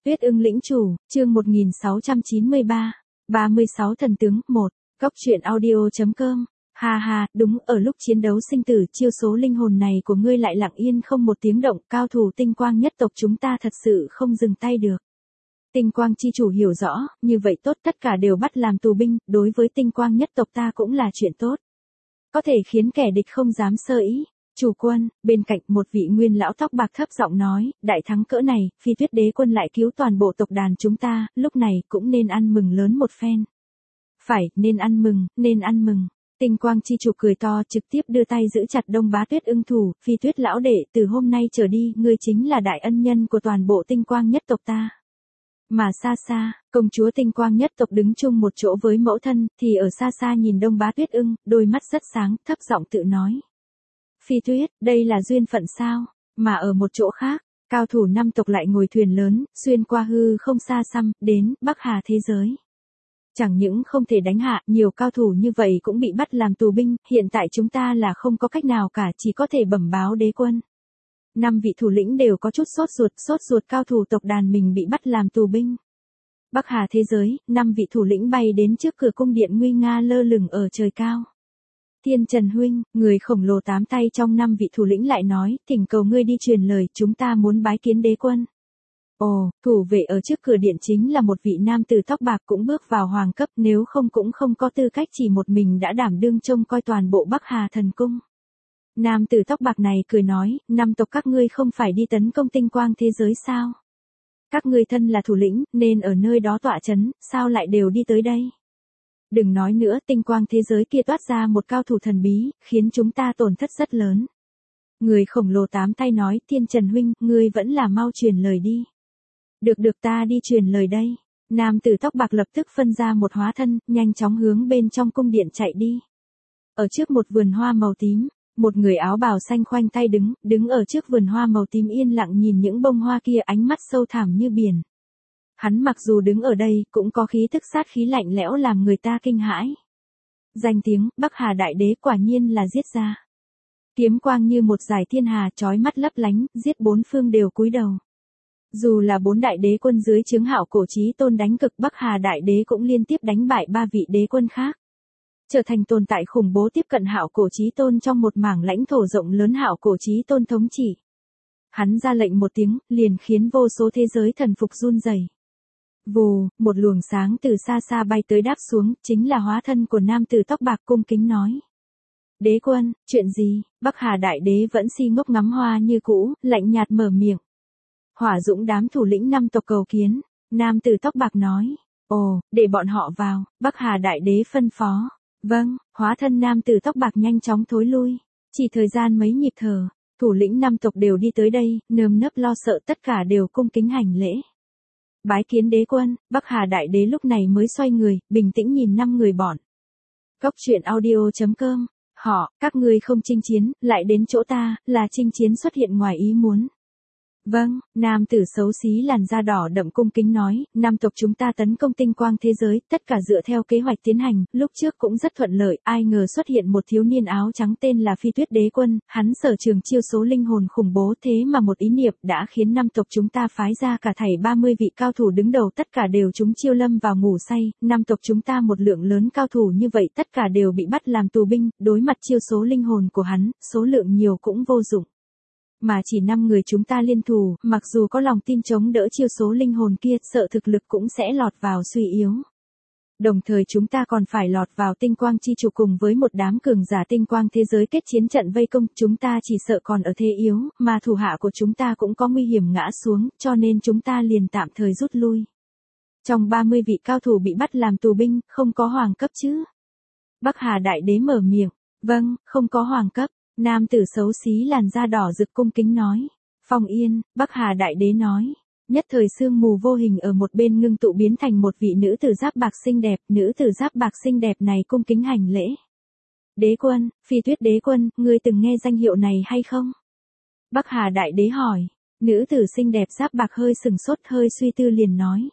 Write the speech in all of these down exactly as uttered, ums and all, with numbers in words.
Tuyết ưng lĩnh chủ, chương một nghìn sáu trăm chín mươi ba, ba mươi sáu thần tướng, một, góc truyện audio.com. Ha ha, đúng, ở lúc chiến đấu sinh tử, chiêu số linh hồn này của ngươi lại lặng yên không một tiếng động, cao thủ tinh quang nhất tộc chúng ta thật sự không dừng tay được. Tinh quang chi chủ hiểu rõ, như vậy tốt, tất cả đều bắt làm tù binh, đối với tinh quang nhất tộc ta cũng là chuyện tốt. Có thể khiến kẻ địch không dám sơ ý. Chủ quân, bên cạnh một vị nguyên lão tóc bạc thấp giọng nói, đại thắng cỡ này, Phi Tuyết đế quân lại cứu toàn bộ tộc đàn chúng ta, lúc này cũng nên ăn mừng lớn một phen. Phải, nên ăn mừng, nên ăn mừng. Tinh quang chi chủ cười to, trực tiếp đưa tay giữ chặt Đông Bá Tuyết ưng thủ, Phi Tuyết lão đệ, từ hôm nay trở đi, ngươi chính là đại ân nhân của toàn bộ tinh quang nhất tộc ta. Mà xa xa, công chúa tinh quang nhất tộc đứng chung một chỗ với mẫu thân, thì ở xa xa nhìn Đông Bá Tuyết ưng, đôi mắt rất sáng, thấp giọng tự nói. Phi Tuyết, đây là duyên phận sao? Mà ở một chỗ khác, cao thủ năm tộc lại ngồi thuyền lớn, xuyên qua hư không xa xăm, đến Bắc Hà thế giới. Chẳng những không thể đánh hạ, nhiều cao thủ như vậy cũng bị bắt làm tù binh, hiện tại chúng ta là không có cách nào cả, chỉ có thể bẩm báo đế quân. Năm vị thủ lĩnh đều có chút sốt ruột, sốt ruột cao thủ tộc đàn mình bị bắt làm tù binh. Bắc Hà thế giới, năm vị thủ lĩnh bay đến trước cửa cung điện nguy nga lơ lửng ở trời cao. Thiên Trần huynh, người khổng lồ tám tay trong năm vị thủ lĩnh lại nói, thỉnh cầu ngươi đi truyền lời, chúng ta muốn bái kiến đế quân. Ồ, thủ vệ ở trước cửa điện chính là một vị nam tử tóc bạc cũng bước vào hoàng cấp, nếu không cũng không có tư cách chỉ một mình đã đảm đương trông coi toàn bộ Bắc Hà thần cung. Nam tử tóc bạc này cười nói, năm tộc các ngươi không phải đi tấn công tinh quang thế giới sao? Các ngươi thân là thủ lĩnh, nên ở nơi đó tọa chấn, sao lại đều đi tới đây? Đừng nói nữa, tinh quang thế giới kia toát ra một cao thủ thần bí, khiến chúng ta tổn thất rất lớn. Người khổng lồ tám tay nói, Thiên Trần huynh, ngươi vẫn là mau truyền lời đi. Được được, ta đi truyền lời đây. Nam tử tóc bạc lập tức phân ra một hóa thân, nhanh chóng hướng bên trong cung điện chạy đi. Ở trước một vườn hoa màu tím, một người áo bào xanh khoanh tay đứng, đứng ở trước vườn hoa màu tím yên lặng nhìn những bông hoa kia, ánh mắt sâu thẳm như biển. Hắn mặc dù đứng ở đây, cũng có khí tức sát khí lạnh lẽo làm người ta kinh hãi. Danh tiếng, Bắc Hà Đại Đế quả nhiên là giết ra. Kiếm quang như một dải thiên hà chói mắt lấp lánh, giết bốn phương đều cúi đầu. Dù là bốn đại đế quân dưới trướng Hạo Cổ Chí Tôn đánh cực, Bắc Hà Đại Đế cũng liên tiếp đánh bại ba vị đế quân khác. Trở thành tồn tại khủng bố tiếp cận Hạo Cổ Chí Tôn trong một mảng lãnh thổ rộng lớn Hạo Cổ Chí Tôn thống trị. Hắn ra lệnh một tiếng, liền khiến vô số thế giới thần phục run rẩy. Vù, một luồng sáng từ xa xa bay tới đáp xuống, chính là hóa thân của nam tử tóc bạc cung kính nói. Đế quân, chuyện gì? Bắc Hà Đại Đế vẫn si ngốc ngắm hoa như cũ, lạnh nhạt mở miệng. Hỏa Dũng đám thủ lĩnh năm tộc cầu kiến, nam tử tóc bạc nói. Ồ, để bọn họ vào, Bắc Hà Đại Đế phân phó. Vâng, hóa thân nam tử tóc bạc nhanh chóng thối lui. Chỉ thời gian mấy nhịp thở, thủ lĩnh năm tộc đều đi tới đây, nơm nớp lo sợ tất cả đều cung kính hành lễ. Bái kiến đế quân, Bắc Hà Đại Đế lúc này mới xoay người, bình tĩnh nhìn năm người bọn. Góc truyện audio.com, họ, các ngươi không chinh chiến, lại đến chỗ ta, là chinh chiến xuất hiện ngoài ý muốn. Vâng, nam tử xấu xí làn da đỏ đậm cung kính nói, năm tộc chúng ta tấn công tinh quang thế giới, tất cả dựa theo kế hoạch tiến hành, lúc trước cũng rất thuận lợi, ai ngờ xuất hiện một thiếu niên áo trắng tên là Phi Tuyết đế quân, hắn sở trường chiêu số linh hồn khủng bố, thế mà một ý niệm đã khiến năm tộc chúng ta phái ra cả thảy ba mươi vị cao thủ đứng đầu, tất cả đều chúng chiêu lâm vào ngủ say, năm tộc chúng ta một lượng lớn cao thủ như vậy tất cả đều bị bắt làm tù binh, đối mặt chiêu số linh hồn của hắn, số lượng nhiều cũng vô dụng. Mà chỉ năm người chúng ta liên thủ, mặc dù có lòng tin chống đỡ chiêu số linh hồn kia, sợ thực lực cũng sẽ lọt vào suy yếu. Đồng thời chúng ta còn phải lọt vào tinh quang chi chủ cùng với một đám cường giả tinh quang thế giới kết chiến trận vây công, chúng ta chỉ sợ còn ở thế yếu, mà thủ hạ của chúng ta cũng có nguy hiểm ngã xuống, cho nên chúng ta liền tạm thời rút lui. Trong ba mươi vị cao thủ bị bắt làm tù binh, không có hoàng cấp chứ? Bắc Hà Đại Đế mở miệng, vâng, không có hoàng cấp. Nam tử xấu xí làn da đỏ rực cung kính nói. Phong Yên, Bắc Hà Đại Đế nói. Nhất thời sương mù vô hình ở một bên ngưng tụ biến thành một vị nữ tử giáp bạc xinh đẹp, nữ tử giáp bạc xinh đẹp này cung kính hành lễ. Đế quân, Phi Tuyết đế quân, ngươi từng nghe danh hiệu này hay không? Bắc Hà Đại Đế hỏi. Nữ tử xinh đẹp giáp bạc hơi sừng sốt, hơi suy tư liền nói.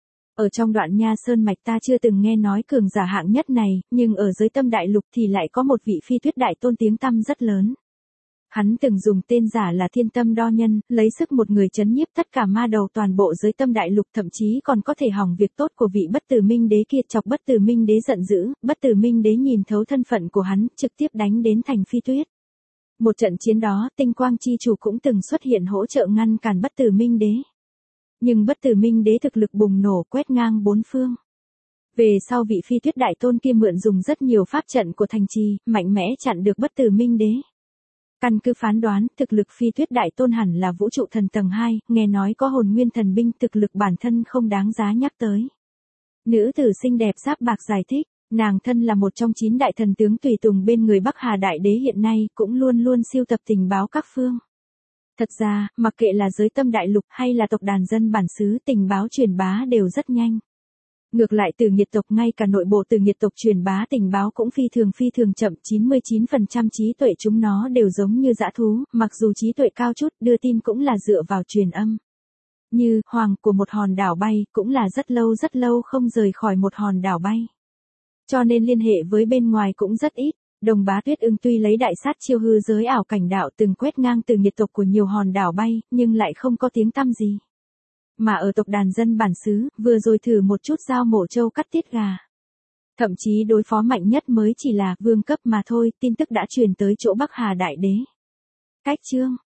Ở trong đoạn Nha Sơn Mạch ta chưa từng nghe nói cường giả hạng nhất này, nhưng ở dưới Tâm Đại Lục thì lại có một vị Phi Tuyết đại tôn tiếng tăm rất lớn. Hắn từng dùng tên giả là Thiên Tâm Đo Nhân, lấy sức một người trấn nhiếp tất cả ma đầu toàn bộ giới tâm đại lục, thậm chí còn có thể hỏng việc tốt của vị Bất Tử Minh Đế kia, chọc Bất Tử Minh Đế giận dữ. Bất Tử Minh Đế nhìn thấu thân phận của hắn, trực tiếp đánh đến thành phi tuyết. Một trận chiến đó, Tinh Quang Chi Chủ cũng từng xuất hiện hỗ trợ ngăn cản Bất Tử Minh Đế. Nhưng Bất Tử Minh Đế thực lực bùng nổ, quét ngang bốn phương. Về sau vị phi tuyết đại tôn kia mượn dùng rất nhiều pháp trận của thành trì, mạnh mẽ chặn được Bất Tử Minh Đế. Căn cứ phán đoán, thực lực phi tuyết đại tôn hẳn là vũ trụ thần tầng hai, nghe nói có hồn nguyên thần binh, thực lực bản thân không đáng giá nhắc tới. Nữ tử xinh đẹp giáp bạc giải thích, nàng thân là một trong chín đại thần tướng tùy tùng bên người Bắc Hà Đại Đế hiện nay, cũng luôn luôn siêu tập tình báo các phương. Thật ra, mặc kệ là giới tâm đại lục hay là tộc đàn dân bản xứ, tình báo truyền bá đều rất nhanh. Ngược lại từ nghiệt tộc, ngay cả nội bộ từ nghiệt tộc truyền bá tình báo cũng phi thường phi thường chậm, chín mươi chín phần trăm trí tuệ chúng nó đều giống như dã thú, mặc dù trí tuệ cao chút, đưa tin cũng là dựa vào truyền âm. Như, hoàng của một hòn đảo bay, cũng là rất lâu rất lâu không rời khỏi một hòn đảo bay. Cho nên liên hệ với bên ngoài cũng rất ít. Đồng Bá Tuyết Ưng tuy lấy đại sát chiêu hư giới ảo cảnh đạo từng quét ngang từ nghiệt tộc của nhiều hòn đảo bay, nhưng lại không có tiếng tăm gì. Mà ở tộc đàn dân bản xứ, vừa rồi thử một chút dao mổ trâu cắt tiết gà. Thậm chí đối phó mạnh nhất mới chỉ là vương cấp mà thôi, tin tức đã truyền tới chỗ Bắc Hà Đại Đế. Cách chương